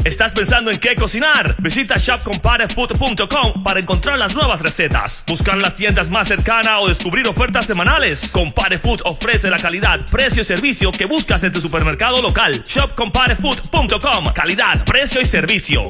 ¿Estás pensando en qué cocinar? Visita shopcomparefood.com para encontrar las nuevas recetas, buscar las tiendas más cercanas o descubrir ofertas semanales. Compare Food ofrece la calidad, precio y servicio que buscas en tu supermercado local. Shopcomparefood.com. Calidad, precio y servicio.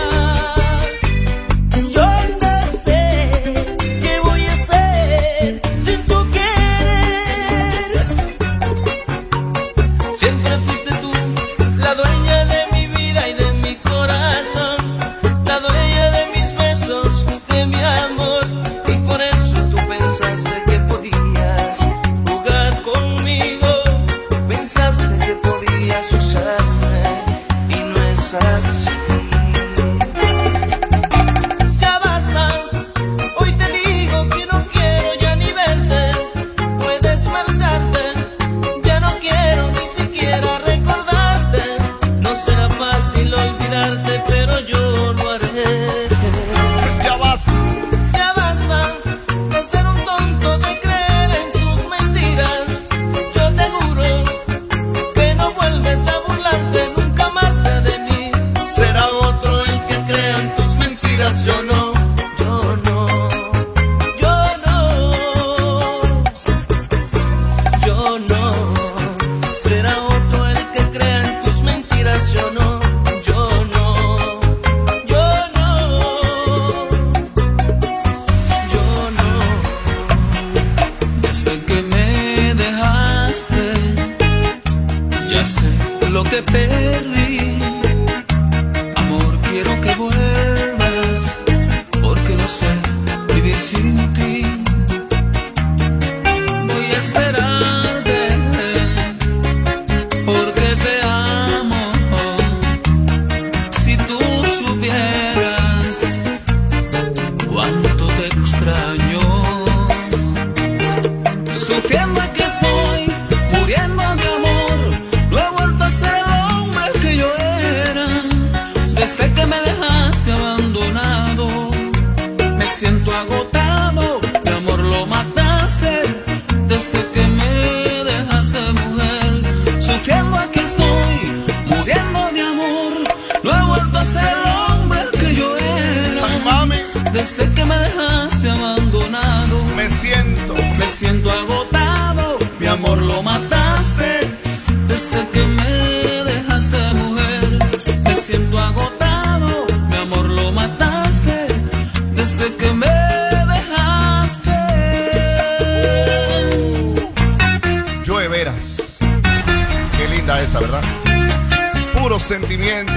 Sentimiento.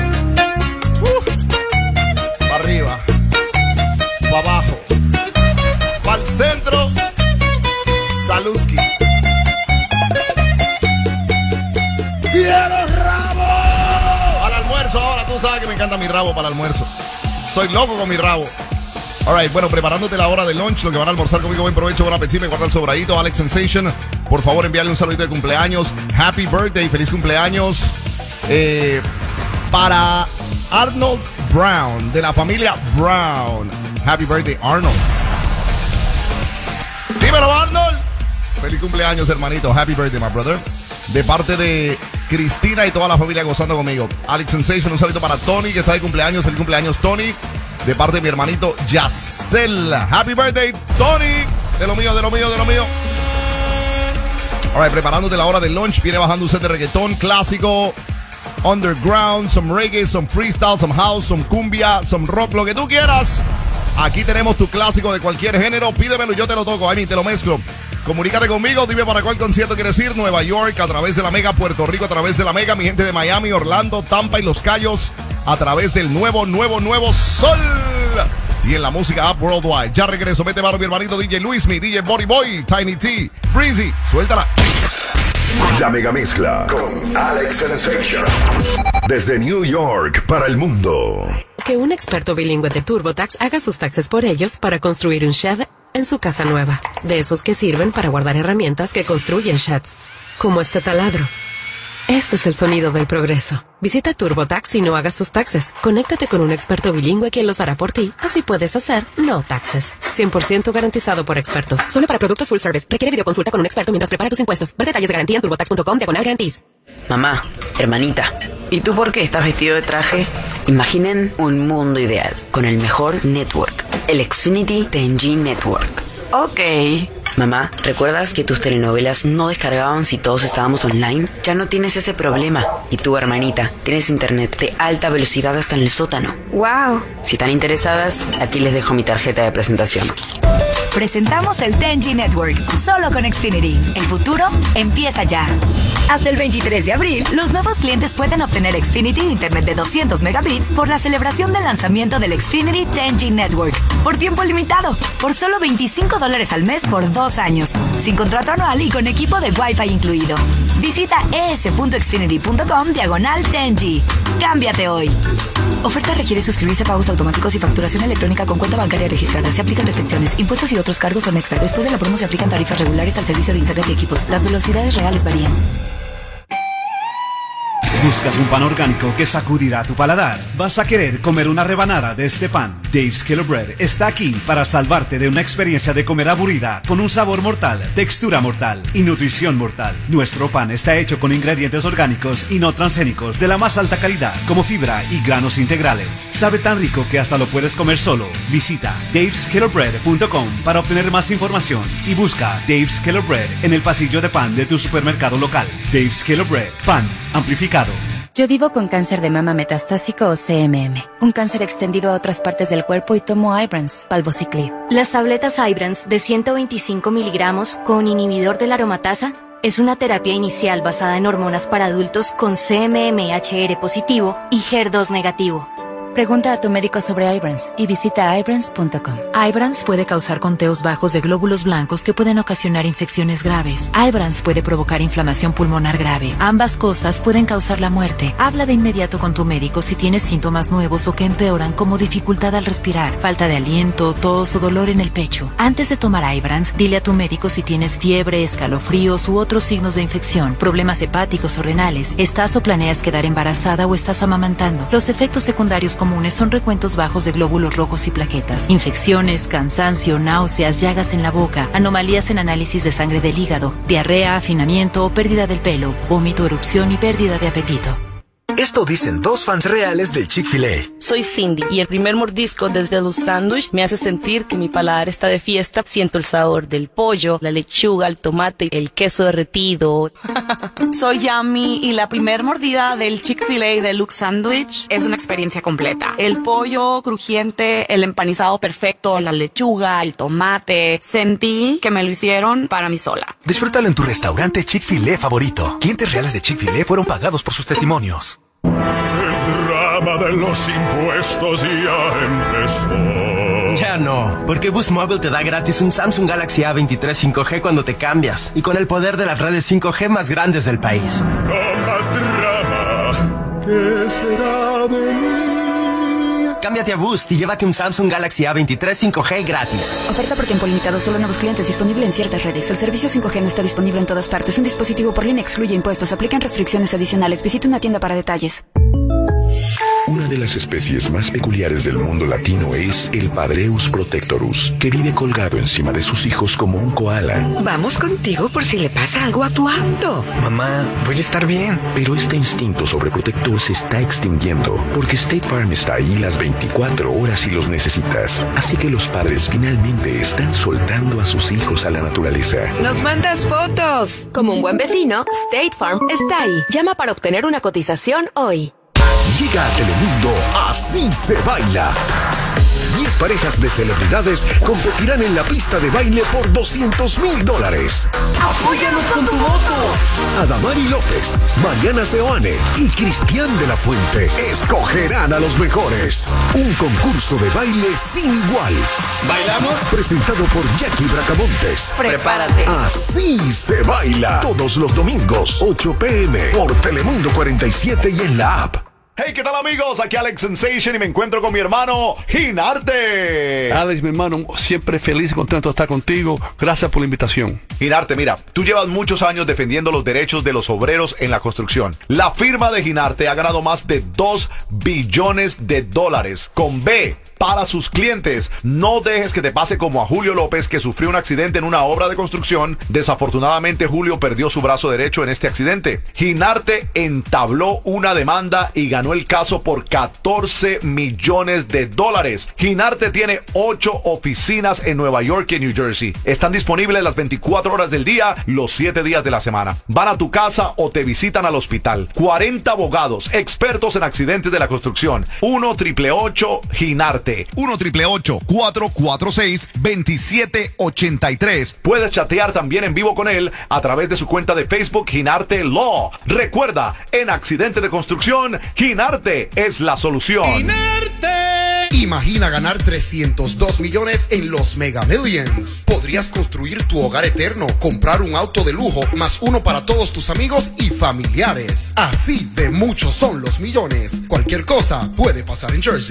Para arriba, para abajo, para el centro. Saluski. ¡Quiero rabo! Al almuerzo ahora, tú sabes que me encanta mi rabo para el almuerzo. Soy loco con mi rabo. Alright, bueno, preparándote la hora de lunch, lo que van a almorzar conmigo, buen provecho, buen apetito, me guarda el sobradito. Alex Sensation, por favor envíale un saludito de cumpleaños. Happy birthday, feliz cumpleaños. Para Arnold Brown, de la familia Brown. Happy birthday, Arnold. Dímelo, Arnold. Feliz cumpleaños, hermanito. Happy birthday, my brother. De parte de Cristina y toda la familia gozando conmigo. Alex Sensation, un saludo para Tony, que está de cumpleaños. Feliz cumpleaños, Tony. De parte de mi hermanito Yacel. Happy birthday, Tony. De lo mío, de lo mío, de lo mío. Alright, preparándote la hora del lunch. Viene bajando un set de reggaetón clásico, underground, some reggae, some freestyle, some house, some cumbia, some rock, lo que tú quieras. Aquí tenemos tu clásico de cualquier género. Pídemelo y yo te lo toco. Te lo mezclo. Comunícate conmigo, dime para cuál concierto quieres ir. Nueva York a través de la Mega, Puerto Rico a través de la Mega, mi gente de Miami, Orlando, Tampa y Los Cayos a través del nuevo Sol. Y en la música App Worldwide. Ya regreso, mete mano mi hermanito DJ Luismi, DJ Body Boy, Tiny T, Breezy, suéltala. La mega mezcla con Alex Sensation. Desde New York para el mundo. Que un experto bilingüe de TurboTax haga sus taxes por ellos para construir un shed en su casa nueva. De esos que sirven para guardar herramientas que construyen sheds. Como este taladro. Este es el sonido del progreso. Visita TurboTax y no hagas tus taxes. Conéctate con un experto bilingüe quien los hará por ti. Así puedes hacer no taxes. 100% garantizado por expertos. Solo para productos full service. Requiere videoconsulta con un experto mientras prepara tus impuestos. Ver detalles de garantía en turbotax.com/guarantees. Mamá, hermanita, ¿Y tú por qué estás vestido de traje? Imaginen un mundo ideal con el mejor network, el Xfinity 10G Network. Ok. Mamá, ¿recuerdas que tus telenovelas no descargaban si todos estábamos online? Ya no tienes ese problema. Y tú, hermanita, tienes internet de alta velocidad hasta en el sótano. ¡Wow! Si están interesadas, aquí les dejo mi tarjeta de presentación. Presentamos el 10G Network, solo con Xfinity. El futuro empieza ya. Hasta el 23 de abril, los nuevos clientes pueden obtener Xfinity Internet de 200 megabits por la celebración del lanzamiento del Xfinity 10G Network. Por tiempo limitado, por solo $25 al mes por 2 años. Sin contrato anual y con equipo de Wi-Fi incluido. Visita es.xfinity.com/10G. Cámbiate hoy. Oferta requiere suscribirse a pagos automáticos y facturación electrónica con cuenta bancaria registrada. Se aplican restricciones. Impuestos y otros cargos son extra. Después de la promo se aplican tarifas regulares al servicio de internet y equipos. Las velocidades reales varían. ¿Buscas un pan orgánico que sacudirá tu paladar? ¿Vas a querer comer una rebanada de este pan? Dave's Killer Bread está aquí para salvarte de una experiencia de comer aburrida con un sabor mortal, textura mortal y nutrición mortal. Nuestro pan está hecho con ingredientes orgánicos y no transgénicos de la más alta calidad, como fibra y granos integrales. Sabe tan rico que hasta lo puedes comer solo. Visita daveskillerbread.com para obtener más información y busca Dave's Killer Bread en el pasillo de pan de tu supermercado local. Dave's Killer Bread, pan amplificado. Yo vivo con cáncer de mama metastásico o CMM, un cáncer extendido a otras partes del cuerpo y tomo Ibrance, Palbociclib. Las tabletas Ibrance de 125 miligramos con inhibidor de la aromatasa es una terapia inicial basada en hormonas para adultos con CMMHR positivo y HER2 negativo. Pregunta a tu médico sobre Ibrance y visita ibrance.com. Ibrance puede causar conteos bajos de glóbulos blancos que pueden ocasionar infecciones graves. Ibrance puede provocar inflamación pulmonar grave. Ambas cosas pueden causar la muerte. Habla de inmediato con tu médico si tienes síntomas nuevos o que empeoran, como dificultad al respirar, falta de aliento, tos o dolor en el pecho. Antes de tomar Ibrance, dile a tu médico si tienes fiebre, escalofríos u otros signos de infección, problemas hepáticos o renales, estás o planeas quedar embarazada o estás amamantando. Los efectos secundarios comunes son recuentos bajos de glóbulos rojos y plaquetas, infecciones, cansancio, náuseas, llagas en la boca, anomalías en análisis de sangre del hígado, diarrea, afinamiento o pérdida del pelo, vómito, erupción y pérdida de apetito. Esto dicen 2 fans reales del Chick-fil-A. Soy Cindy y el primer mordisco del deluxe sándwich me hace sentir que mi paladar está de fiesta. Siento el sabor del pollo, la lechuga, el tomate, el queso derretido. Soy Yami y la primer mordida del Chick-fil-A deluxe sándwich es una experiencia completa. El pollo crujiente, el empanizado perfecto, la lechuga, el tomate. Sentí que me lo hicieron para mí sola. Disfrútalo en tu restaurante Chick-fil-A favorito. Clientes reales de Chick-fil-A fueron pagados por sus testimonios. El drama de los impuestos ya empezó. Ya no, porque Boost Mobile te da gratis un Samsung Galaxy A23 5G cuando te cambias y con el poder de las redes 5G más grandes del país. No más drama, ¿qué será de mí? Cámbiate a Boost y llévate un Samsung Galaxy A23 5G gratis. Oferta por tiempo limitado, solo nuevos clientes, disponible en ciertas redes. El servicio 5G no está disponible en todas partes. Un dispositivo por línea excluye impuestos. Aplican restricciones adicionales. Visita una tienda para detalles. Una de las especies más peculiares del mundo latino es el Padreus protectorus, que vive colgado encima de sus hijos como un koala. Vamos contigo por si le pasa algo a tu auto. Mamá, voy a estar bien. Pero este instinto sobreprotector se está extinguiendo, porque State Farm está ahí las 24 horas si los necesitas. Así que los padres finalmente están soltando a sus hijos a la naturaleza. ¡Nos mandas fotos! Como un buen vecino, State Farm está ahí. Llama para obtener una cotización hoy. Llega a Telemundo Así se baila. 10 parejas de celebridades competirán en la pista de baile por $200,000. ¡Apóyanos con tu voto! Adamari López, Mariana Seoane y Cristian de la Fuente escogerán a los mejores. Un concurso de baile sin igual. ¿Bailamos? Presentado por Jackie Bracamontes. Prepárate. Así se baila. Todos los domingos, 8 p.m. por Telemundo 47 y en la app. Hey, ¿qué tal, amigos? Aquí Alex Sensation y me encuentro con mi hermano Ginarte. Alex, mi hermano, siempre feliz y contento de estar contigo. Gracias por la invitación. Ginarte, mira, tú llevas muchos años defendiendo los derechos de los obreros en la construcción. La firma de Ginarte ha ganado más de $2 billones con B para sus clientes. No dejes que te pase como a Julio López, que sufrió un accidente en una obra de construcción. Desafortunadamente, Julio perdió su brazo derecho en este accidente. Ginarte entabló una demanda y ganó el caso por $14 millones. Ginarte tiene 8 oficinas en Nueva York y en New Jersey. Están disponibles las 24 horas del día, los 7 días de la semana. Van a tu casa o te visitan al hospital. 40 abogados, expertos en accidentes de la construcción. 1-888-GINARTE. 1-888-446-2783. Puedes chatear también en vivo con él a través de su cuenta de Facebook Ginarte Law. Recuerda, en accidente de construcción, Ginarte es la solución. Imagina ganar 302 millones en los Mega Millions. Podrías construir tu hogar eterno, comprar un auto de lujo, más uno para todos tus amigos y familiares. Así de muchos son los millones. Cualquier cosa puede pasar en Jersey.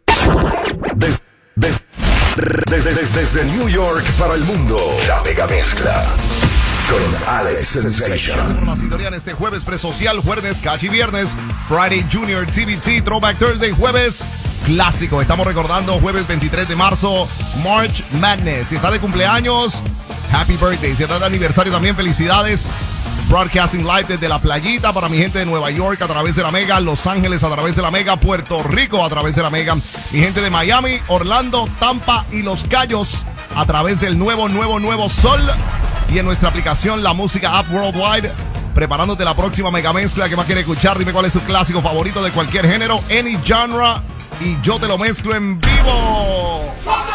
Desde New York para el mundo, la mega mezcla con Alex Sensation. La sintonía en este jueves presocial, jueves Cachi Viernes, Friday Junior TBT, Throwback Thursday, jueves clásico. Estamos recordando jueves 23 de marzo, March Madness. Si está de cumpleaños, happy birthday. Si está de aniversario también, felicidades. Broadcasting live desde la playita para mi gente de Nueva York a través de la Mega, Los Ángeles a través de la Mega, Puerto Rico a través de la Mega, mi gente de Miami, Orlando, Tampa y Los Cayos a través del nuevo Sol, y en nuestra aplicación La Música App Worldwide, preparándote la próxima Mega Mezcla. ¿Qué más quieres escuchar? Dime cuál es tu clásico favorito de cualquier género, any genre, y yo te lo mezclo en vivo.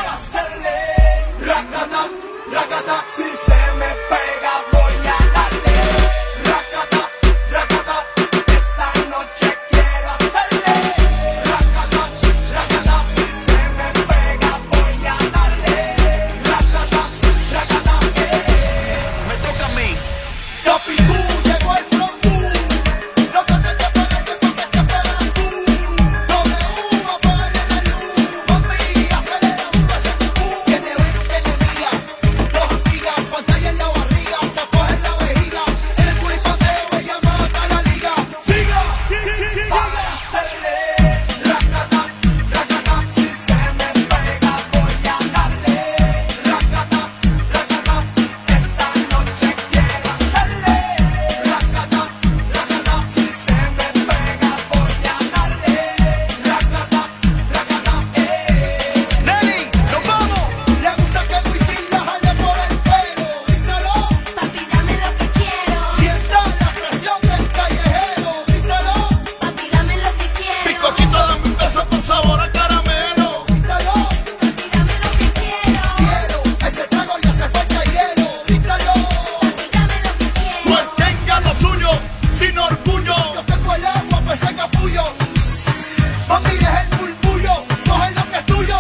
Si se me pega voy a darle. Racata, racata, esta noche quiero hacerle. Racata, racata, si se me pega voy a darle. Racata, racata, me toca a mí. Topicú, llegó el Tropú. Lo que te esperas tú. Lo de uno apaga la luz. Mami, acelera un beso en tu. Tiene 20 enemigas. Pantalla en la barriga, tatuaje en la vejiga, el culipateo, ella mata la liga. Siga, hacerle. Racata, racata, si se me pega voy a darle. Racata, racata, esta noche quiero hacerle. Racata, racata, si se me pega voy a darle. Racata, racata, Nelly, nos vamos. Le gusta que Luisín la jale por el pelo. Papi, dame lo que quiero. Sienta la presión del callejero. Dímelo. Papi, dame lo que quiero. Bizcochito, dame un beso con sabor a caramelo. Dímelo. Papi, dame lo que quiero. Cielo, ese trago ya se fue de hielo. Dímelo. Papi, dame lo que quiero. Pues tenga lo suyo, sin orgullo. Yo tengo el agua, pues se capullo. Mami, deja el murmullo. Coge lo que es tuyo.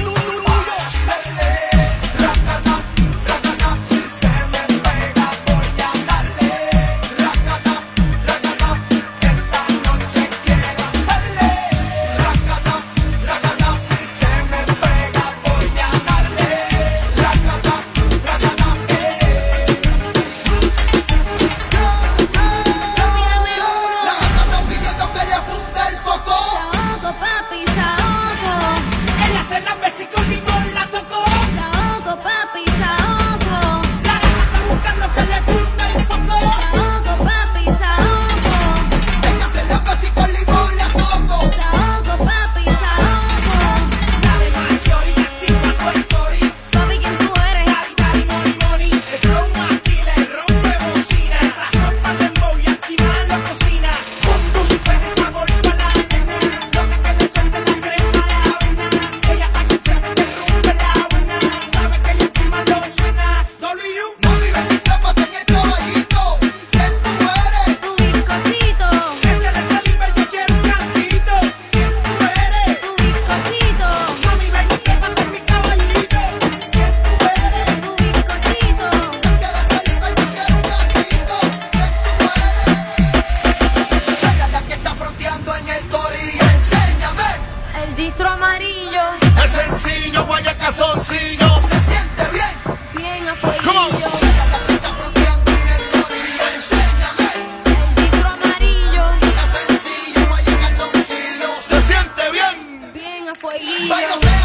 Racata, racata, si se me pega voy a darle. Racata, racata, esta noche quiero hacerle. Racata, racata, si se me pega voy a darle. Racata, racata, La gata está pidiendo que le funde el foco. Saoco, papi, saoco. Ella se la besó y con limón la tocó. Saoco, papi, saoco. La gata está buscando que le funde el foco. Saoco, papi, saoco. Ella se la besó y con limón la tocó. Saoco, papi, saoco. Dale más shorty, activa todo el cori. Papi, ¿quién tú eres? Daddy, money, money. El flow aquí le rompe bocina. Esa sopa de dembow y activa la cocina. Pum, pum, suena el sabor para la nena. Loca que le suelte la crema de avena. Ella está que se me derrumbe la avena. Sabe que ella activa lo suena. W, no vive en el campo, en el caballito. ¿Quién tú eres? Tu bizcochito. Este de saliva yo quiero un cantito. ¿Quién tú eres? Tu bizcochito. Mami, ven y llévate mi caballito. ¿Quién tú eres? Tu bizcochito. Este de saliva yo quiero un cantito. ¿Quién tú eres? La que está fronteando en el corillo. Enséñame. El distro amarillo, Es sencillo, guaya calzoncillo. Se siente bien. bien a fueguillo. La que está fronteando en el corillo. Enséñame. El distro amarillo, Es sencillo, guaya calzoncillo. Se siente bien. bien a fueguillo. Bailoteo.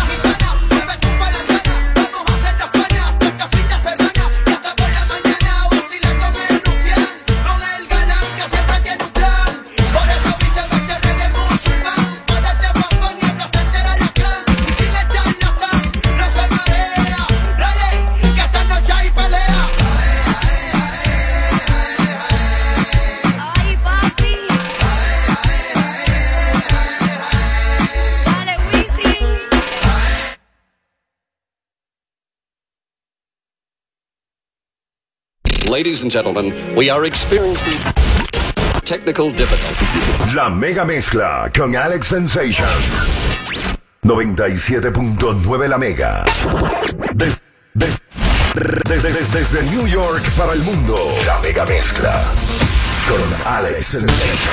Ladies and gentlemen, we are experiencing technical difficulties. La mega mezcla con Alex Sensation. 97.9 La Mega. Desde New York para el mundo. La mega mezcla con Alex Sensation.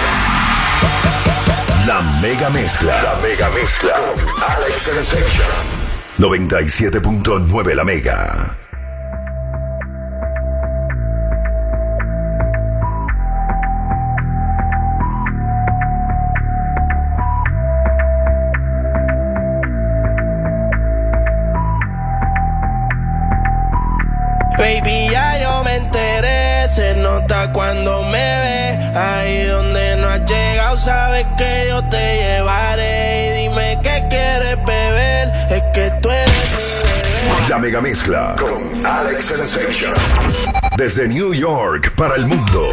La mega mezcla. La mega mezcla con Alex Sensation. 97.9 La Mega. Baby, ya yo me enteré, se nota cuando me ve. Ahí donde no has llegado, sabes que yo te llevaré. Y dime qué quieres beber, es que tú eres mi bebé. La mega mezcla con Alex Sensation. Desde New York para el mundo.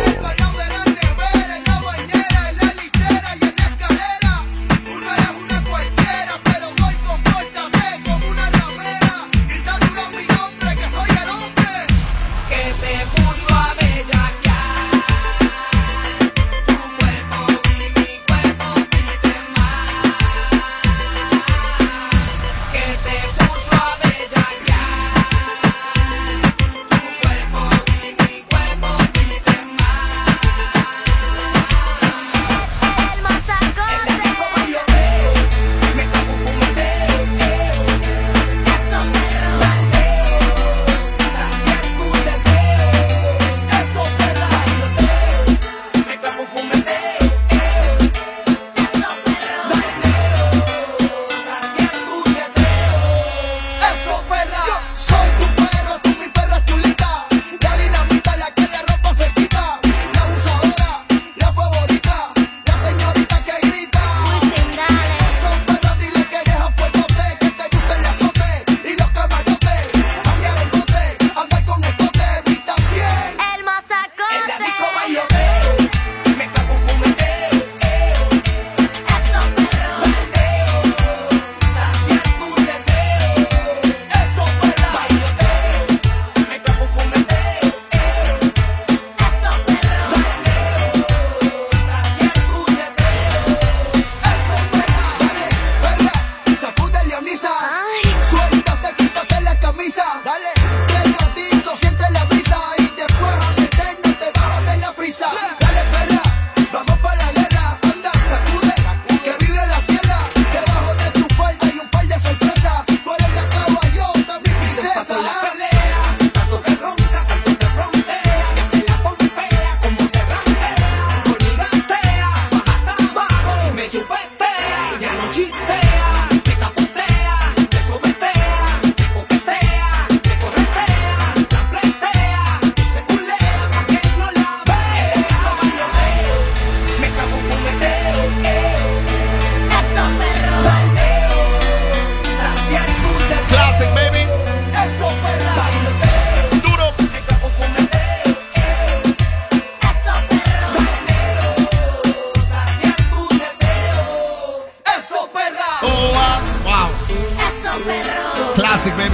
Classic, baby.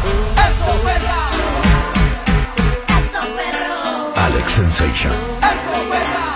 Eso, perra. Eso, perro. Alex Sensation. Eso, perra.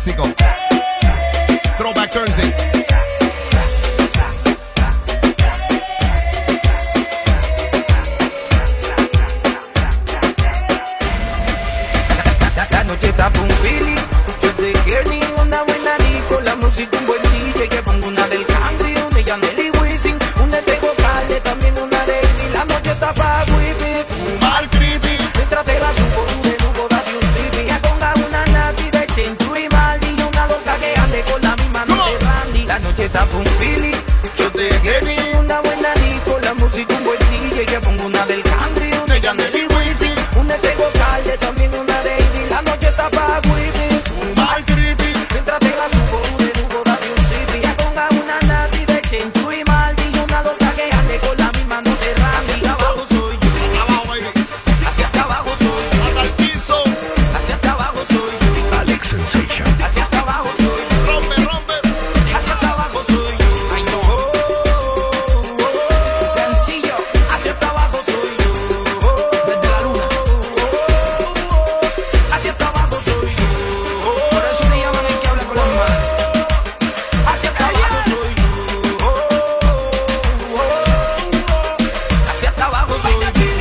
clásico. Throwback Thursday. La noche está pa' un feeling. Yo te quiero ni una buena disco. La música un buen DJ. Que pongo una del country, una de Yandel y Wisin, una de Vocale, también una de Amy. La noche está pa' whippy, fumar creepy. Mientras te la subo, de lujo, date un sipi. Que ponga una nati de Chenchu y Maldi. Y una loca que ande con la misma noche Randy. La noche está pa' un feeling. Yo te quiero ni una buena disco. La música un buen DJ. Que pongo una del country, una de Yandel y Wisin, una de Vocale, también una de Amy. La noche está pa' whippy, fumar creepy. Mientras te la subo, de lujo, date un sipi. Que ponga una nati de Chenchu y Maldi. Y una loca que ande con la misma noche Randy. Abajo soy yo, hacia acá abajo soy yo, hasta el piso, hacia acá abajo soy yo, Alex Sensation. hacia acá abajo soy yo, rompe, rompe, hacia acá abajo soy yo, ay no, sencillo, hacia acá abajo soy yo, desde la luna, hacia acá abajo soy yo, por eso me llaman el que habla con las manos, hacia acá abajo soy yo, hacia acá abajo soy yo.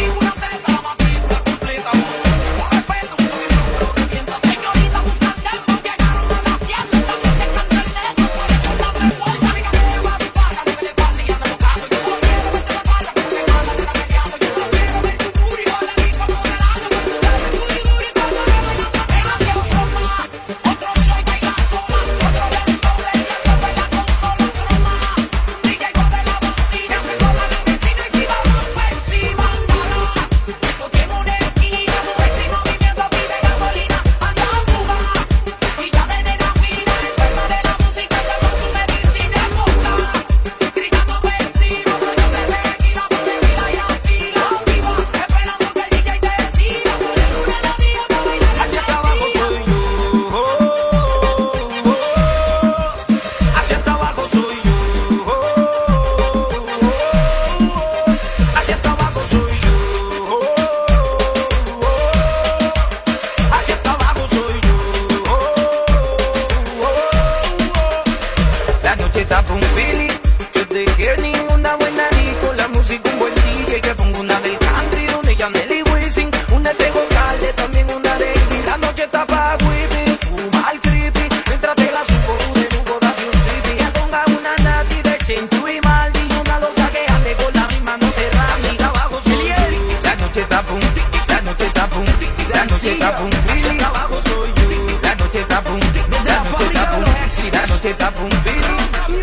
La noche está pa' un feeling. Yo te quiero ni una buena disco. La música un buen DJ. Que pongo una del country, una de Yandel y Wisin, una de Vocale, también una de Amy. La noche está pa' whippy, fumar creepy. Mientras te la subo, de lujo, date un sipi. Que ponga una nati de Chenchu y Maldi. Y una loca que ande con la misma noche Randy. Abajo soy yo. La noche está pa' un tiki. La noche está pa' un tiki. La noche está pa' un feeling. Abajo soy yo. La noche está pa' un tiki. La noche está pa' un tiki. La noche está pa' un feeling.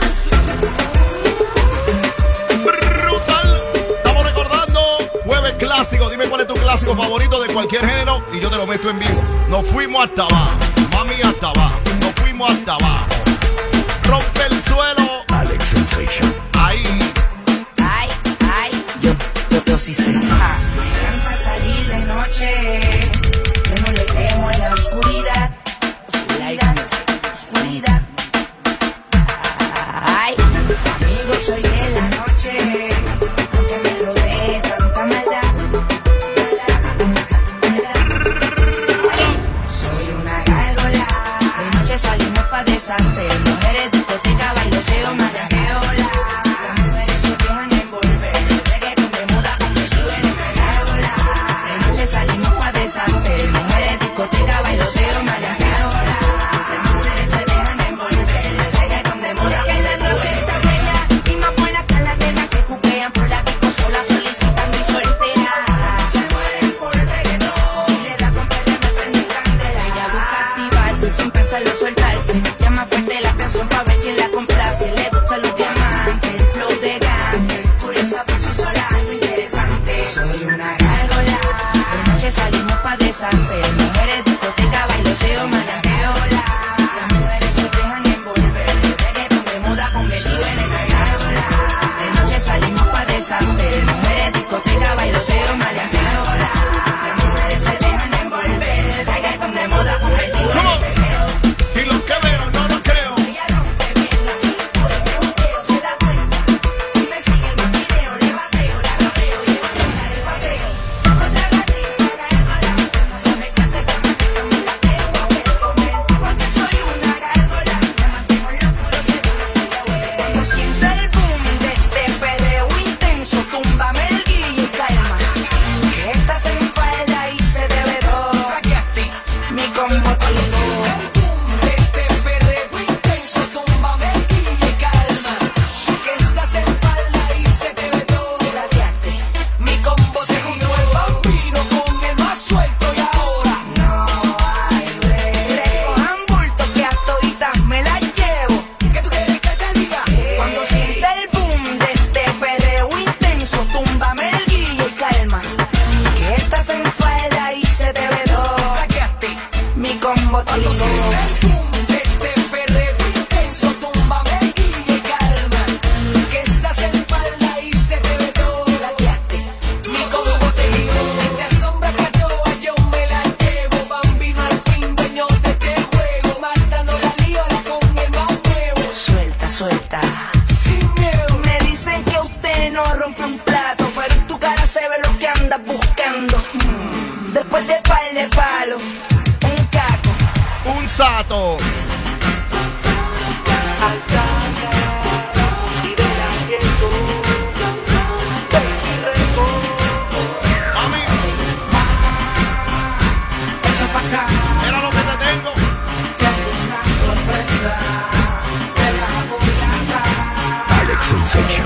Brutal. Estamos recordando jueves clásico. Dime cuál es tu clásico favorito de cualquier género y yo te lo meto en vivo. Nos fuimos hasta abajo, mami, hasta abajo. Nos fuimos hasta abajo. Rompe el suelo. Alex Sensation. Ahí. Ay, ay, yo sí sé. Me encanta salir de noche. Yo no le temo a la oscuridad. Oscuridad. Ay, amigo, soy de la noche. Aunque me rodee tanta maldad. Soy una gárgola. De noche salimos pa' deshacer. Mujeres, discoteca, bailoteo, maraqueola. Las mujeres se dejan envolver. Reggaeton de moda convertido en una gárgola. De noche salimos pa' deshacer. Mujeres, discoteca, bailoteo, maraqueola. Las mujeres se dejan envolver. Reggaeton de moda que la noche está buena. Y más buena que las nenas que cuquean por la disco sola solicitando y solteras. Se mueren por el reggaetón. Y le da con perder, me prende candela. Ella busca activarse sin pensarlo soltarse. Llama fuerte la canción pa' ver quién la complace. Le gustan los diamantes, el flow de gante. Curiosa por sí sola, algo interesante. Soy una gárgola. De noche salimos pa' deshacer. Mujeres, discoteca, bailoteo, maraqueola. Las mujeres se dejan envolver. Reggaeton de moda convertido en una gárgola. De noche salimos pa' deshacer. Mujeres, discoteca, bailoteo, maraqueola. Las mujeres se dejan envolver. Reggaeton de moda convertido en un deseo. Y lo que veo no lo creo. Ella rompe bien la cintura, me junteo, se da cuenta. Y me sigue el maquineo, le bateo, la rodeo, llevo a de paseo. Otra gatita, gárgola. No se me cante que me que andas buscando. Después de par de palo, un caco, un sato. Mira lo que te tengo. Tengo una sorpresa. Te la voy a dar. Alex Sensation.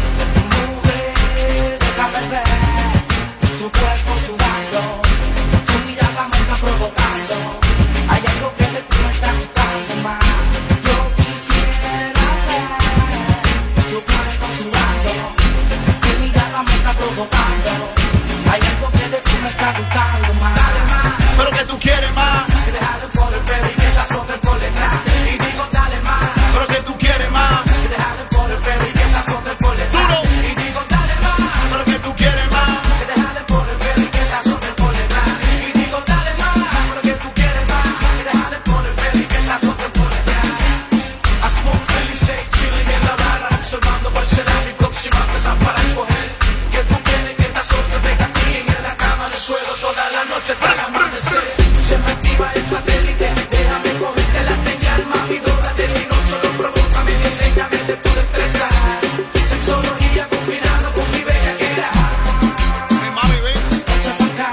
Mujer, déjame ver tu cuerpo sudando. Tu mirada me está provocando. Hay algo que de ti me está gustando más. Yo quisiera ver tu cuerpo sudando. Tu mirada me está provocando. Hay algo que de ti me está gustando más. Pero que tú quieres más. Déjalo por el pelo y que la azote por detrás. Y digo dale más. Pero que tú quieres más. Déjalo por el pelo y que la azote por detrás. Y digo dale más. Pero que tú quieres más. Déjalo por el pelo y que la azote por detrás. Y digo dale más. Pero que tú quieres más. Déjalo por el pelo y que la azote por detrás. I smoke Philly State, chilling en la barra, observando cuál será mi próxima presa para escoger. Que tú quieres que la azote venga aquí en la cama del suelo toda la noche hasta el amanecer. Siempre activa el satélite, déjame cogerte la señal, mami, dórate, si no solo provócame, enséñame de tu destreza. Sexología combinado con mi bellaquera. Mami, ven. Echa pa' acá,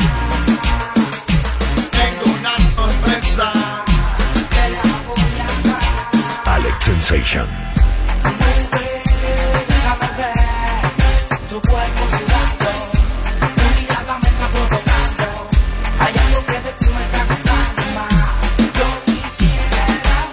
Tengo una sorpresa. te la voy a dar. Alex Sensation. Mujer, déjame ver tu cuerpo sudando. Tu mirada me está provocando. Hay algo que de ti me está gustando más. Yo quisiera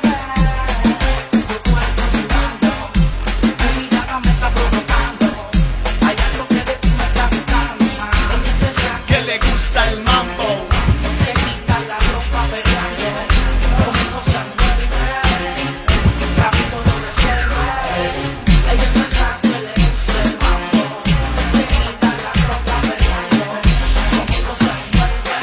ver tu cuerpo sudando. Tu mirada me está provocando. Hay algo que de ti me está gustando más. Ella es de esas Que le gusta el mambo. se quita la ropa peleando. Conmigo se mueve, rápido lo resuelve. Ella es de esas que le gusta el mambo. Se quita la ropa peleando. Conmigo se mueve,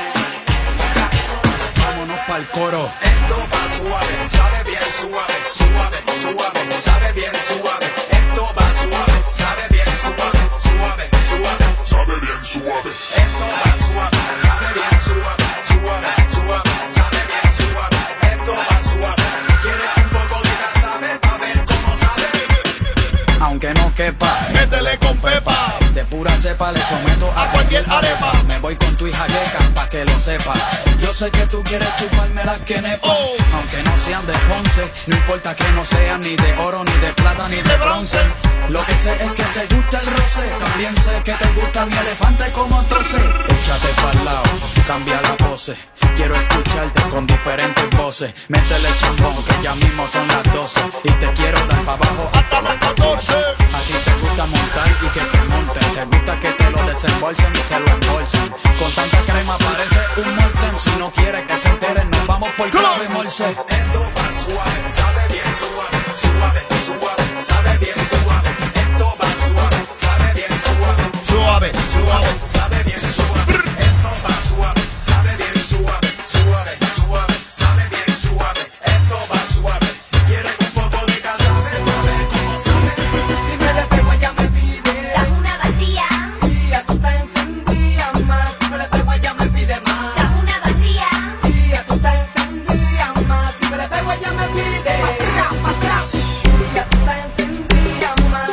rápido lo resuelve. Vámonos pa'l coro. Esto va suave, sabe bien suave, suave, suave, sabe bien suave. Esto va suave, sabe bien suave, suave, suave, sabe bien suave. Esto va suave, sabe bien suave, suave, suave, sabe bien suave. Esto va suave. ¿Quieres un poco de casabe? A ver cómo sabe. Aunque no quepa, Métele con pepa. de pura cepa le someto a cualquier arepa. Me voy con tu hija queca pa' que lo sepa. Yo sé que tú quieres chuparme las que nepa. Aunque no sean de Ponce, no importa que no sean ni de oro, ni de plata, ni de bronce. Lo que sé es que te gusta el roce. También sé que te gusta mi elefante como troce. Échate pa'l lado, cambia la pose. Quiero escucharte con diferentes voces. Métele chambón que ya mismo son las 12. Y te quiero dar pa' abajo Hasta los 14. a ti te gusta montar y que te monten. Te gusta que te lo desembolsen y te lo embolsen. Con tanta crema parece un molten. Si no quieres que se enteren, nos vamos por clave morse. Esto va suave, sabe bien suave, suave, suave, sabe bien suave. Esto va suave, sabe bien suave, Suave, suave. sabe bien suave. Esto va suave, sabe bien suave, suave, suave, sabe bien suave. Esto va suave. ¿Quieres un poco de casabe? A ver cómo sabe. Si me le pego ella me pide. Dame una barría, Y ya tú estás encendida más. Si me le pego ella me pide más. dame una barría. Y ya tú estás encendida más. Si me le pego ella me pide. Y ya tú estás encendida más.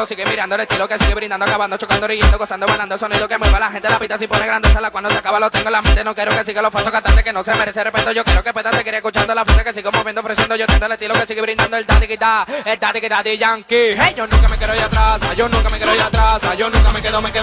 pero sigue mirando el estilo que sigue brindando, acabando, chocando, riendo, gozando, bailando, sonido que mueva a la gente, la pista si pone grandeza, cuando se acaba lo tengo en la mente, no quiero que siga los falsos cantantes que no se merece respeto, yo quiero que pueda seguir escuchando la fuerza que sigo moviendo, ofreciendo, yo tengo el estilo que sigue brindando el daddy daddy yankee, hey, yo nunca me quiero ir atrás, yo nunca me quiero ir atrás, yo nunca me quedo,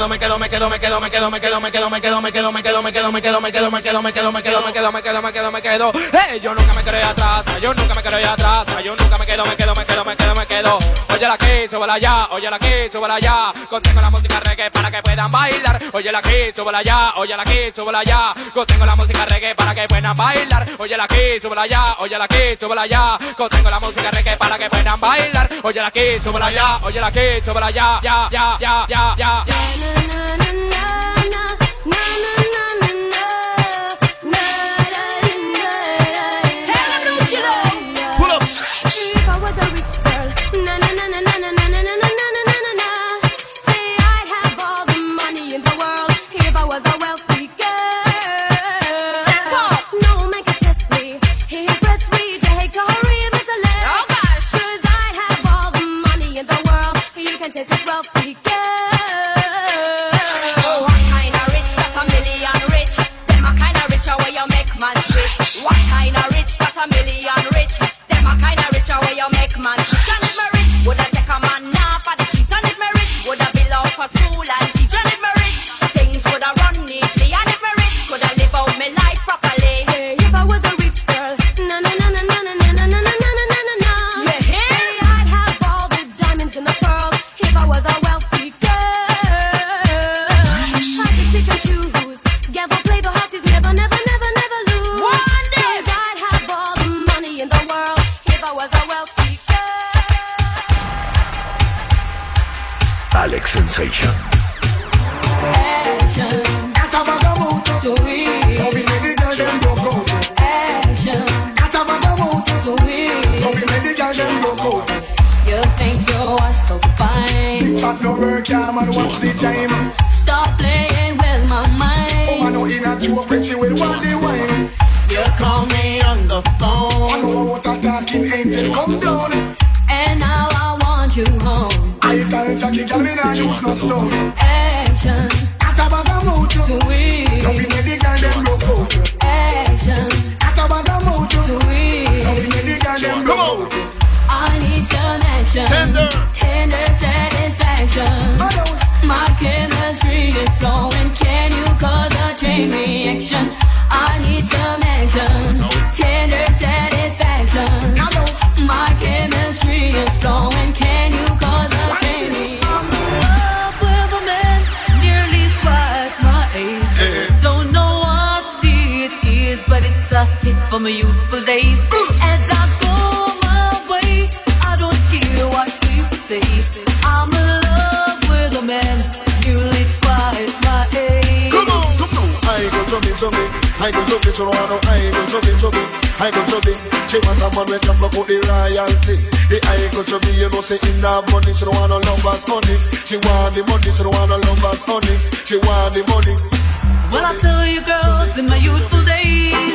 hey, yo nunca me quiero ir atrás, yo nunca me quiero ir atrás, yo nunca me quedo, oye la aquí, súbela allá, oye la aquí, súbela allá, contengo la música reggae para que puedan bailar, oye la aquí, súbela allá, oye la aquí, súbela allá, contengo la música reggae para que puedan bailar, oye la aquí, súbela allá, oye la aquí, súbela allá, contengo la música reggae para que puedan bailar, oye la aquí, súbela allá, oye la aquí, súbela allá, ya. Alex Sensation. You think you are so fine. Chat no work, yeah, man, watch the time. Stop playing with my mind. Oh, I know in a joke when she will want the wine. You call me on the phone. I know what a talking angel come down. And now I want you home. I tell Jackie, girl, me nah use no stone. Action. At a bag of mojo. Sweet. Don't be made the girl them broke out. Action. At a bag of mojo. Sweet. Don't be made the girl them broke out. I need some action. Tender satisfaction. My chemistry is flowing. Can you cause a chain reaction? I need some action. Tender satisfaction. My chemistry is flowing. Can you cause a chain reaction? I'm in love with a man nearly twice my age. Don't know what it is, but it's a hit from my youthful days. As I go my way, I don't care what people say. I'm in love with a man nearly twice my age. Come on. I go chubby. I go chubby, so I know I go chubby. I go chubby. She want a man with a block out the royalty. The I go chubby, you know say in that money, she don't want no lovers honey. She want the money, she don't want no lovers honey. She want the money. Well, I tell you girls, in my youthful days,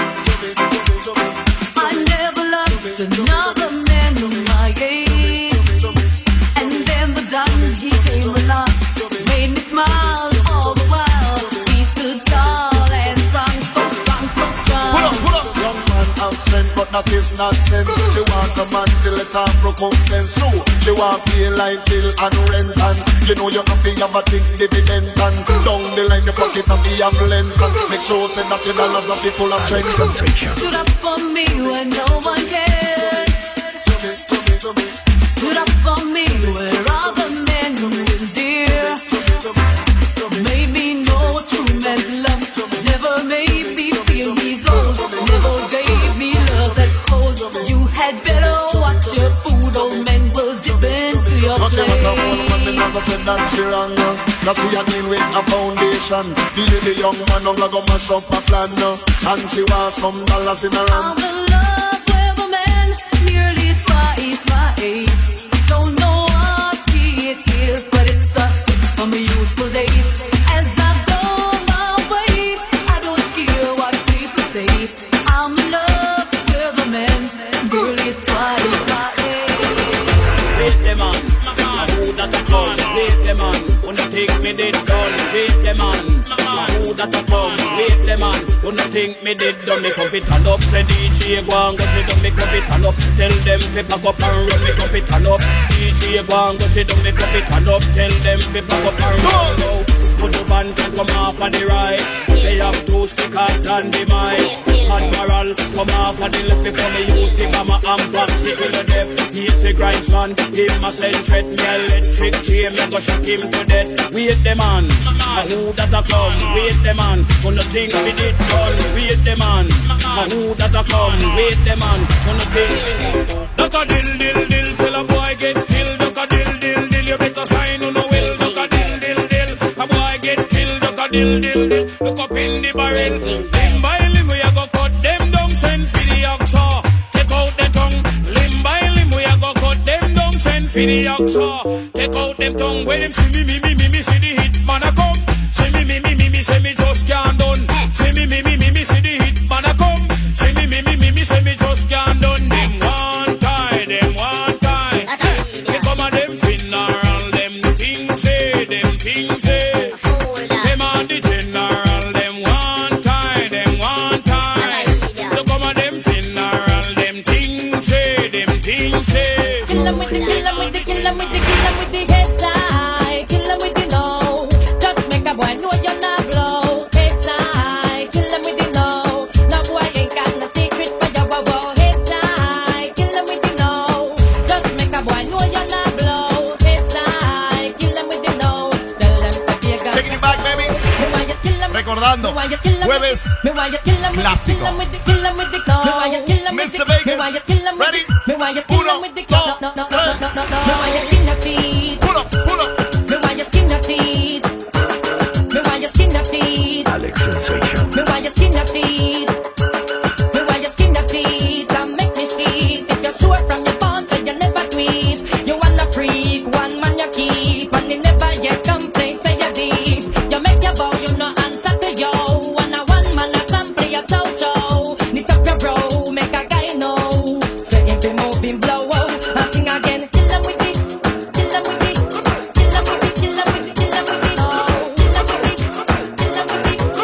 I never loved another man my age. And then the diamond he came along, made me smile all the while. He stood tall and strong, so strong. Young man have strength, but that is not sense. She want a man till the time recompense true. She want pay like bill and rent, and you know you have to have a big dividend. And down the line the pocket of the have length, and make sure say that your dollars are full of strength. Stood up for me when no one cared. Stood up for me where other men wouldn't dare. Made me know what true meant love. Never made me feel he's old. Never gave me love that's cold. You had better watch your food. Old men will dip into your plate. Never said that she wrong. Cause we are dealing with a foundation. The young man don't go mash up a plan. And she wants some dollars in her hand. I'm in love with a man nearly twice my age. Don't know what it is, but it's a hit from my youthful days. As I go my way, I don't care what people say. I'm in love with a man nearly twice my age. that a come? Wait the man, who no think me did done? Wait the man, who that a come? Wait the man, who no think me did done? Me cup it and up, say DJ go and go sit down. Me cup it and up, tell them fi pack up and run. Me cup it and up, DJ go and go sit down. Me cup it and up, tell them fi pack up and run. Now, put the band can come off on the right. They have two stick out on the mic. Admiral come off on the left before me use the hammer and back. Sit with the deaf, he's the grindsman. Him a send threat, me electric chain. Me go shock him to death. Wait the man, who that a come? Wait the man, who no think we did done? Wait the man, who that a come? Wait the man, who no think. Duck a dill dill dill, sell a boy get killed. Duck a dill dill dill, you better sign who no will. Duck a dill dill dill, a boy get killed. Duck a dill dill dill, look up in the barrel. Limb by limb we a go cut them down. Send for the oxa, take out the tongue. Limb by limb we a go cut them down. Send for the oxa, take out them tongue. When them see me see the hit man a come. See me say me just can't done. See me see the hit man a come. See me say me just can't done. Them one time. They come a them funeral, them things say. Them a the general, them one time. They come a them funeral, them things say. Kill 'em with the heads high. Kill 'em with the no. Just make a boy know you're not blow. Heads high. Kill 'em with the no. No boy ain't got no secret for your wow. Heads high. Kill 'em with the no. Just make a boy know you're not blow. Heads high. Kill 'em with the no. Tell them say you got. Taking it back, baby. Recordando, jueves clásico. Mr. Vegas, ready? 1, 2, 3. Alex Sensation. Me why you skin your teeth? Me why you skin your teeth? And make me see if you're sure from your phone, so you never tweet. You wanna freak, one man you keep, and you never yet complain, say you're deep. You make your bow, you no answer to yo. And a one man a sample your toe. Knit up your bro, make a guy know. Say if you move him blow out, and sing again. Kill 'em with it, kill 'em with it, kill 'em with it, kill 'em with it, kill 'em with it. Oh, kill 'em with it, kill 'em with it.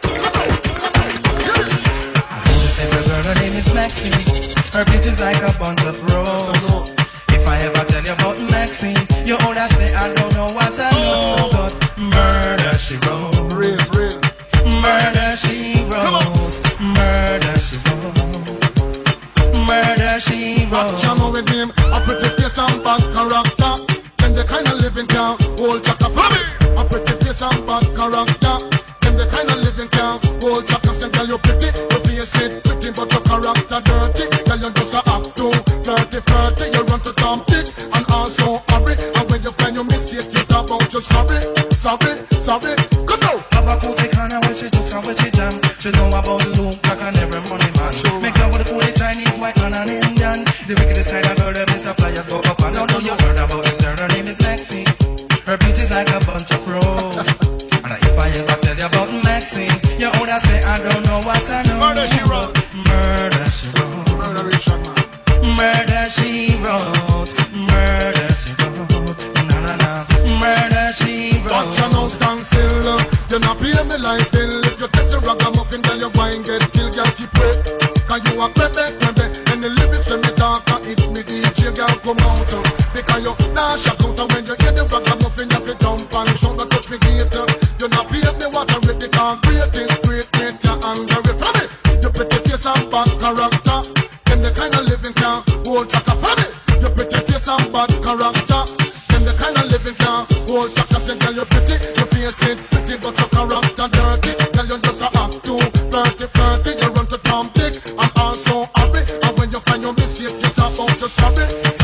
Her name is Maxine. Her beauty's like a bunch of roses. If I ever tell you about Maxine, you older say I don't know what I know. But murder she wrote, murder she wrote, murder she wrote, murder she wrote. Action with him, a pretty face and bad character. Them the kind of living can hold chaka for me. A pretty face and bad character. Them the kind of living can hold chaka. Say girl you pretty, your face it pretty, but your character dirty. Girl you just a act too flirty. You run to Tom Dick and also hurry. And when you find your mistake, you talk about you sorry. Come now. Have a pussy corner where she jokes and where she jam. She know about Luke like an every money man. Make love with the coolie Chinese, white man and Indian. The wickedest kind of girl them is suppliers go up and down. Know you heard about this girl, her name is Maxine. Her beauty's like a bunch of roses. And if I ever tell you about Maxine, you older say I don't know what I know. Murder she wrote. Murder she wrote. Murder she wrote. Murder she wrote. Na. Murder she wrote. Watch your now stand still. You not pay me like bill. If you test a ragamuffin, then you go and get killed. Girl keep wait. Cause you a crebe. And the lyrics when me talk, if me DJ girl come out. Because you nah shock out. And when you hear the ragamuffin, you have to jump and shout and touch me gate. You not pay me what I read. Because great is great. Make your anger it from me. You pretty face and bad character. Them the kind of living can hold chaka for me. You pretty face and bad character. Them the kind of living can hold chaka. Say girl you pretty, your face it pretty, but your character dirty. Girl you just a act too flirty. You run to Tom Dick and also hurry. And when you find your mistake, you talk about your sorry.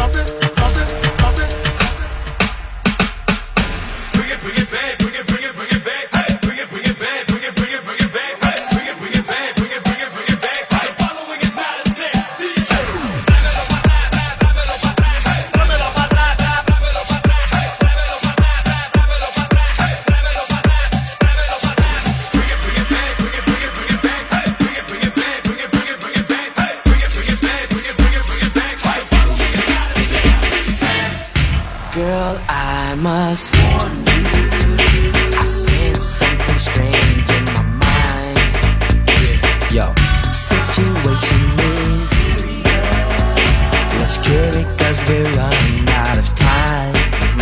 Bring it back, bring it back, hey, bring it back, bring it back, hey, bring it back, bring it back. The following is not a test, DJ. Dámelo para atrás, dámelo para atrás, dámelo para atrás, dámelo para atrás, dámelo para atrás, dámelo para atrás, dámelo para atrás. Bring it back, bring it back, hey, bring it back, bring it back, hey, bring it back, bring it back, hey. The following is not a test, DJ. Girl, I I must warn you, I sense something strange in my mind. Yo, situation is let's cure it cause we're running out of time.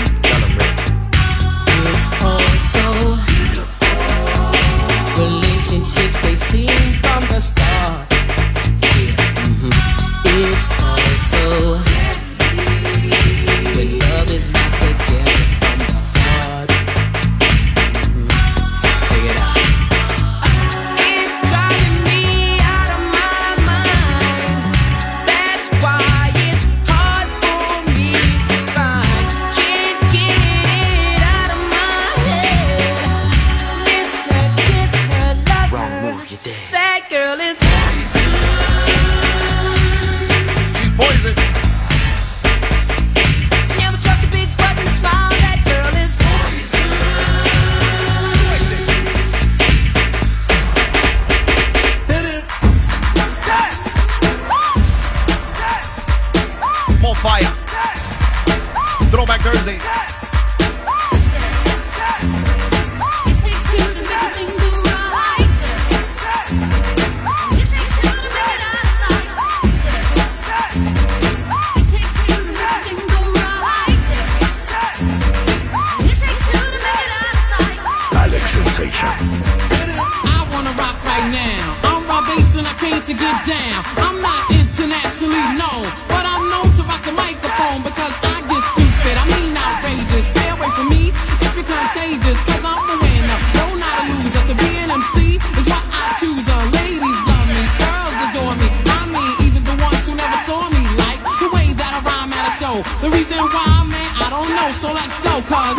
It's also relationships they seem from the start. It's also when love is not together from the heart. Check it out. It's driving me out of my mind. That's why it's hard for me to find. Can't get it out of my head. Miss her, kiss her, love her. Wrong move, you're dead. That girl is Poison. never trust a big button to smile. That girl is More fire. Throwback Thursday. Alex Sensation. I wanna rock right now. I'm Rob Bass and I came to get down. I'm not internationally known, but I'm known to rock the microphone because I get stupid. I mean outrageous. Stay away from me if you're contagious, cause I'm a winner. No, not a loser. To be an MC is what I choose. Ladies love me, girls adore me. I mean, even the ones who never saw me like the way that I rhyme at a show. The reason why, man, I don't know. So let's go, cause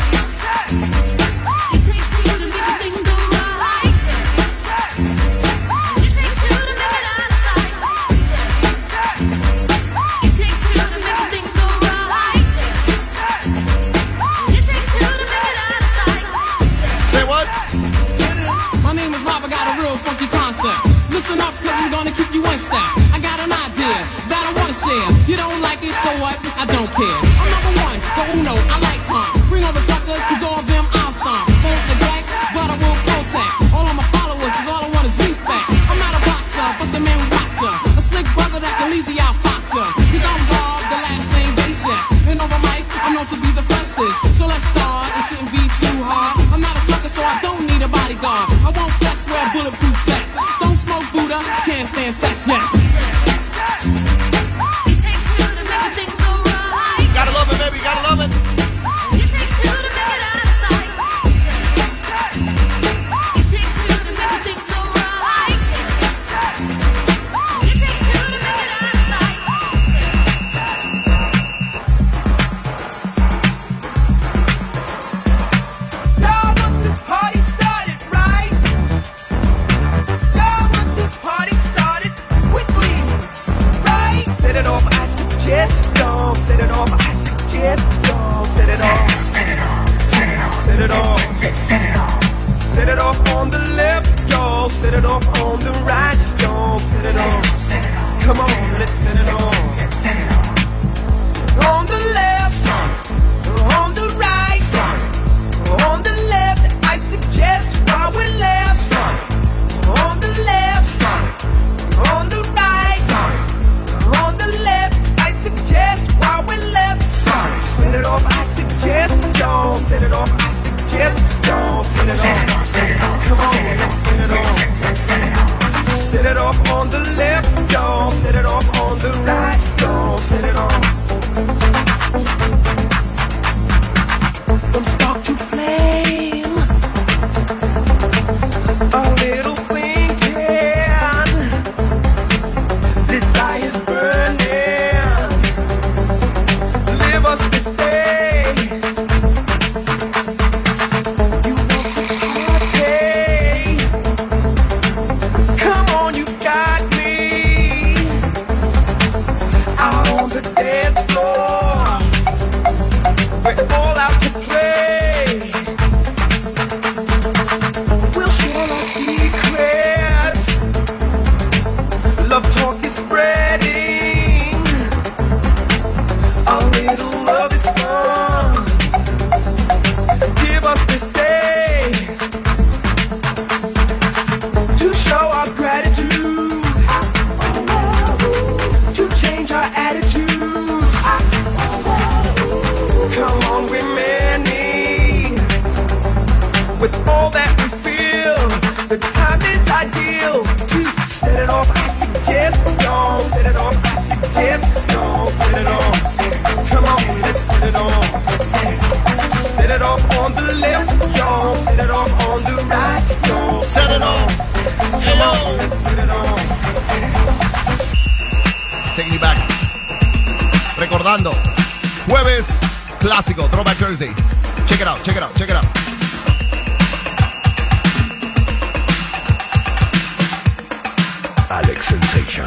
Say what? my name is Rob, I got a real funky concept. Listen up, cause I'm gonna keep you one step. I got an idea that I wanna share. You don't like it, so what? I don't care. I'm number one, but uno, I like punk. Bring all the suckers, cause all of them I'll stomp. Won't neglect, but I won't protect. All of my followers, cause all I want is respect. I'm not a boxer, but the man who rocks her. A slick brother that can easy out fox her. Cause I'm Rob, the last name Basis. And over mic, I'm known to be the freshest. So let's start, it shouldn't be too hard. I'm not a sucker, so I don't need a bodyguard. I won't flex, wear bulletproof vests. Don't smoke Buddha, can't stand sex, yes. Gotta love it, baby. Gotta love it. Y'all want this party started, right? Y'all want this party started quickly, right? Set it off, I suggest, y'all. Set it off, I suggest, y'all. Set it off. Set it off. Set it off. Set it off on the left, y'all. Set it off on the right, y'all. Set it off. Come on, let's set it off. On the left, on the right, on the left, I suggest while we're left. On the left, on the right, on the left, I suggest while we're left. Set it off, I suggest, y'all. Set it off, I suggest, y'all. Set it off, come on, let's set it off. Set it off on the left, y'all. Set it off on the right, y'all. the left, yo. Set it off on the right, yo. Set it off. Come on, let's set it off. Take me back. Recordando, jueves clásico, Throwback Thursday. Check it out, check it out, check it out. Alex Sensation.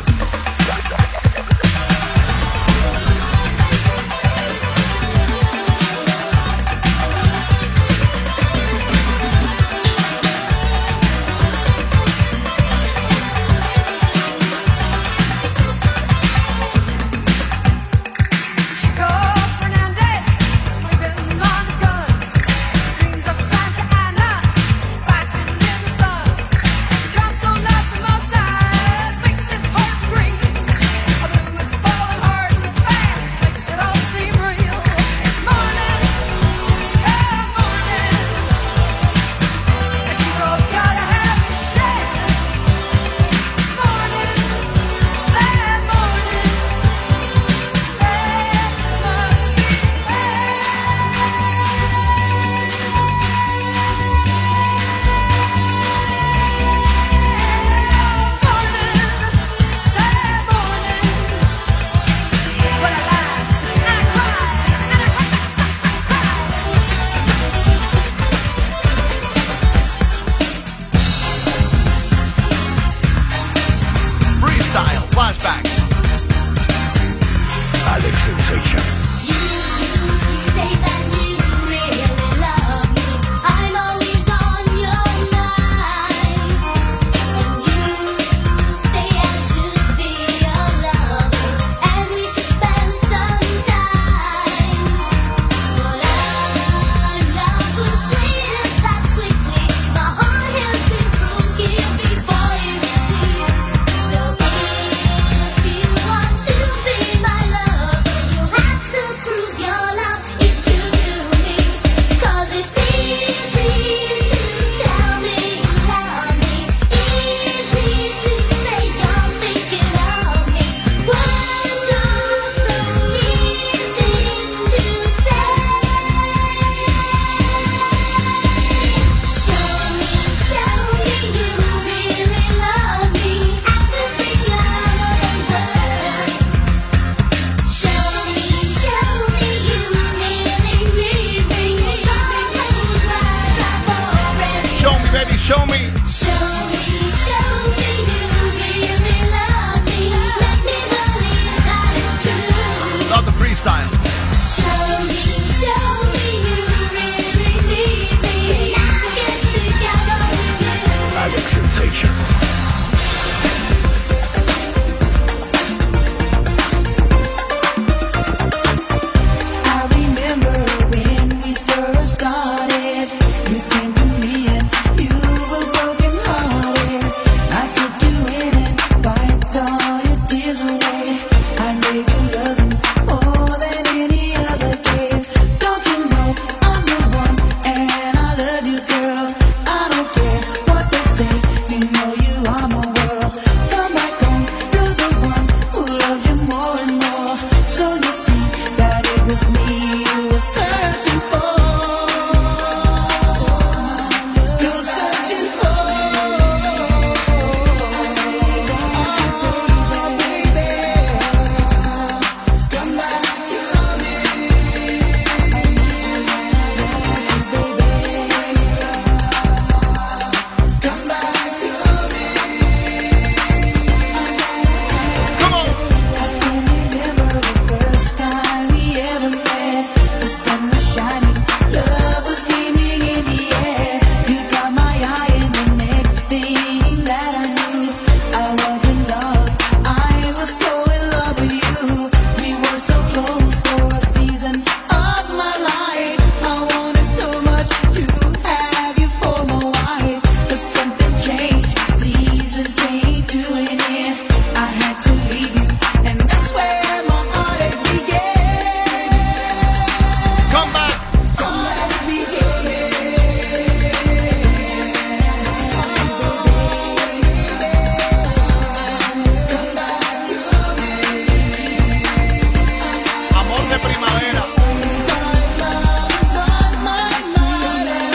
de primavera.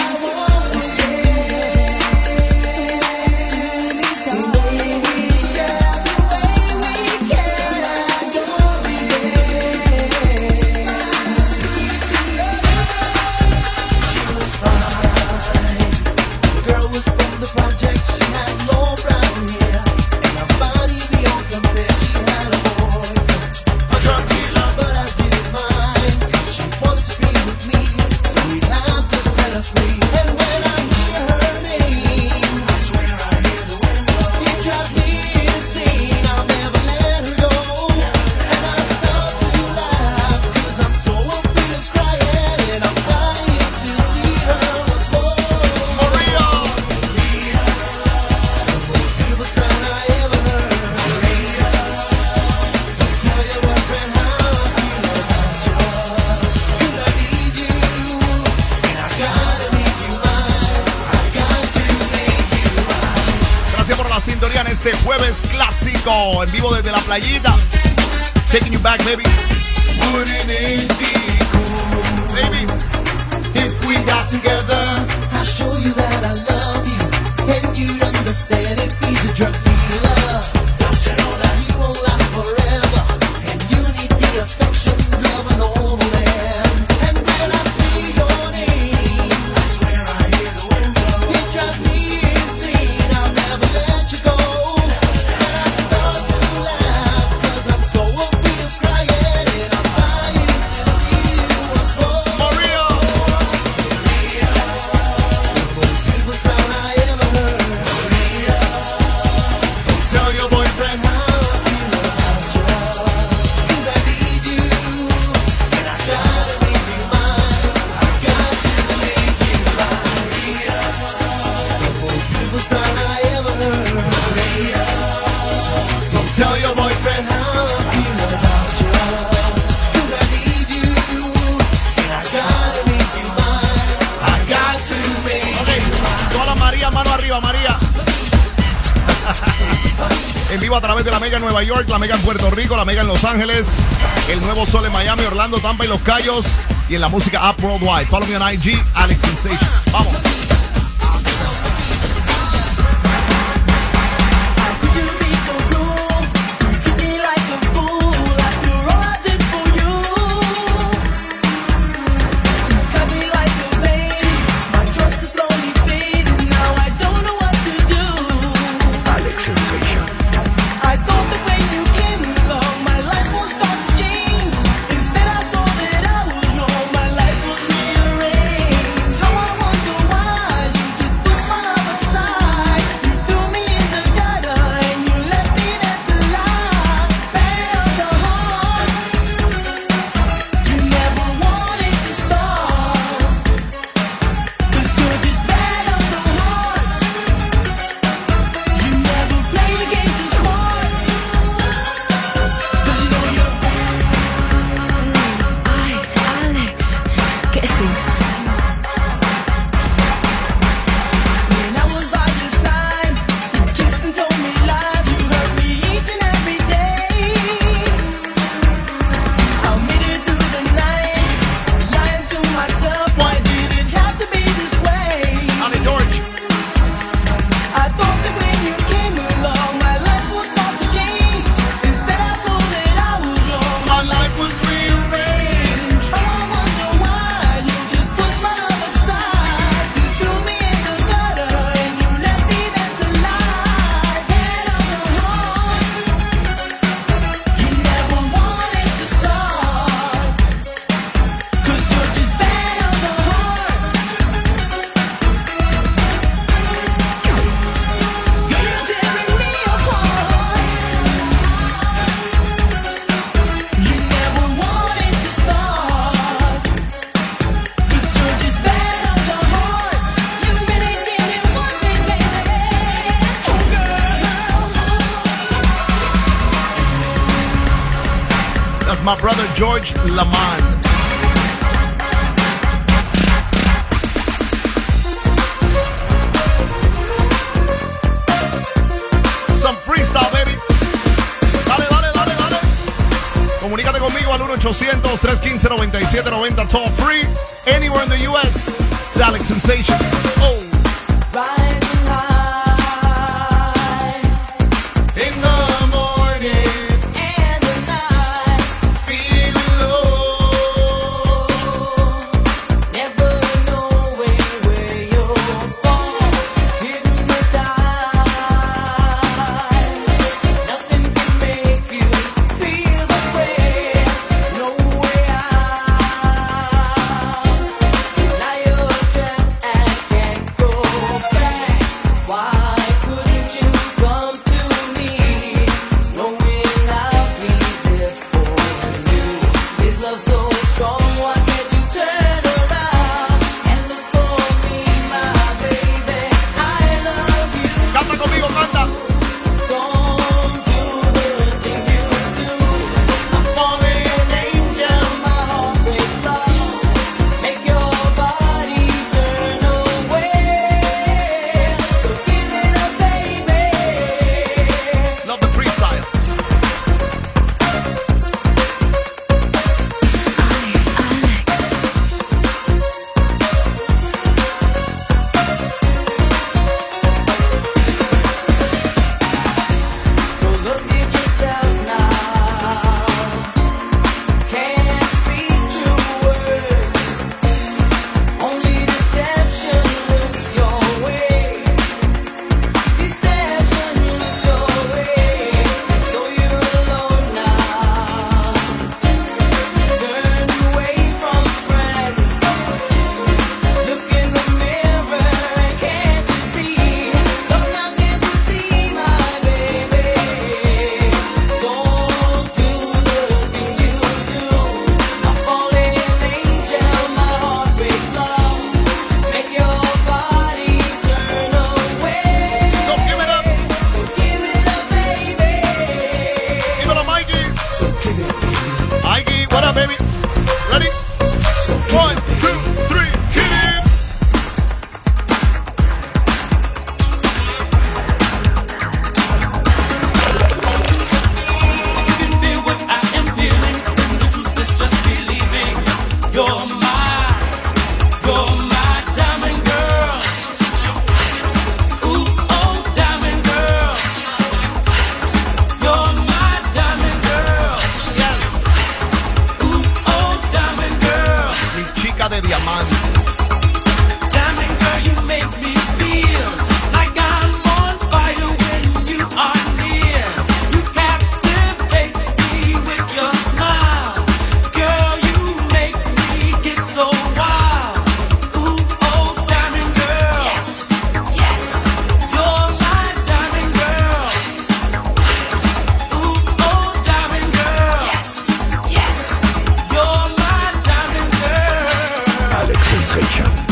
jueves clásico en vivo desde la playita. Taking you back, baby. Wouldn't it be cool, baby, if we got together? I'll show you that I love you, and you'd understand if he's a drug dealer. Don't you know that he won't last forever, and you need the affections of an old man. And when I see your name, I swear I hear the wind blow. It drives me insane, I'll never let you go. And I start to laugh, 'cause I'm so afraid of crying, and I'm dying to see you once more. Maria! Beautiful sound I ever heard. So tell your boyfriend how I feel about you, 'cause I need you, and I gotta make you mine. I got to make you mine. The most beautiful sound I ever heard. So tell your boyfriend how I feel about you, 'cause I need you, and I gotta make you mine. I got to make you mine. Toda la María, mano arriba, María. En vivo a través de la Mega en Nueva York, la Mega en Puerto Rico, la Mega en Los Ángeles, el Nuevo Sol en Miami, Orlando, Tampa y Los Cayos, y en la música App Worldwide. Follow me on IG, Alex Sensation. Vamos. Could you be so cruel? Treat me like a fool after all I did for you. Cut me like a blade. My trust is slowly fading. Now I don't know what to do. Alex Sensation. I thought that when you came along, my life would start to change. Instead, I saw that I was wrong. My life was rearranged. Now I wonder why you just put my love aside. You threw me in the gutter and you left me there to lie. Bad of the heart. You never wanted to start. 'Cause you're just bad of the heart. You never played the game too smart. 'Cause you know you're Ay, Alex, qué sensación. when I was by your side. You kissed and told me lies. You hurt me each and every day. I made it through the night, lying to myself. Why did it have to be this way? Dale, George. I thought that when you came along, my life would start to change. Instead, I thought that I was wrong. My life was rearranged. Oh, I wonder why you just put my love aside. You threw me in the gutter and you left me there to lie. Bad of the heart. You never wanted to start. 'Cause you're just bad of the heart. Girl, you're tearing me apart. You never wanted to start. 'Cause you're just bad of the heart. You really didn't want me, baby. Oh, girl. That's my brother George Lamont. Some freestyle, baby. Dale, dale, dale, dale. Comunícate conmigo al 1-800-315-9790 toll free. Anywhere in the U.S. It's Alex Sensation. Oh. Rising high in the morning and the night, feeling low, never knowing where you'll fall, hypnotized. Nothing can make you feel this way. No way out. Now you're trapped and can't go back. Ready? 1, 2, 3, hit it! De diamante. Diamond girl, you make me feel like I'm on fire when you are near. You captivate me with your smile. Girl, you make me get so wild. Ooh, oh, diamond girl. Yes, yes. You're my diamond girl. Ooh, oh, diamond girl. Yes, yes. You're my diamond girl. Alex Sensation.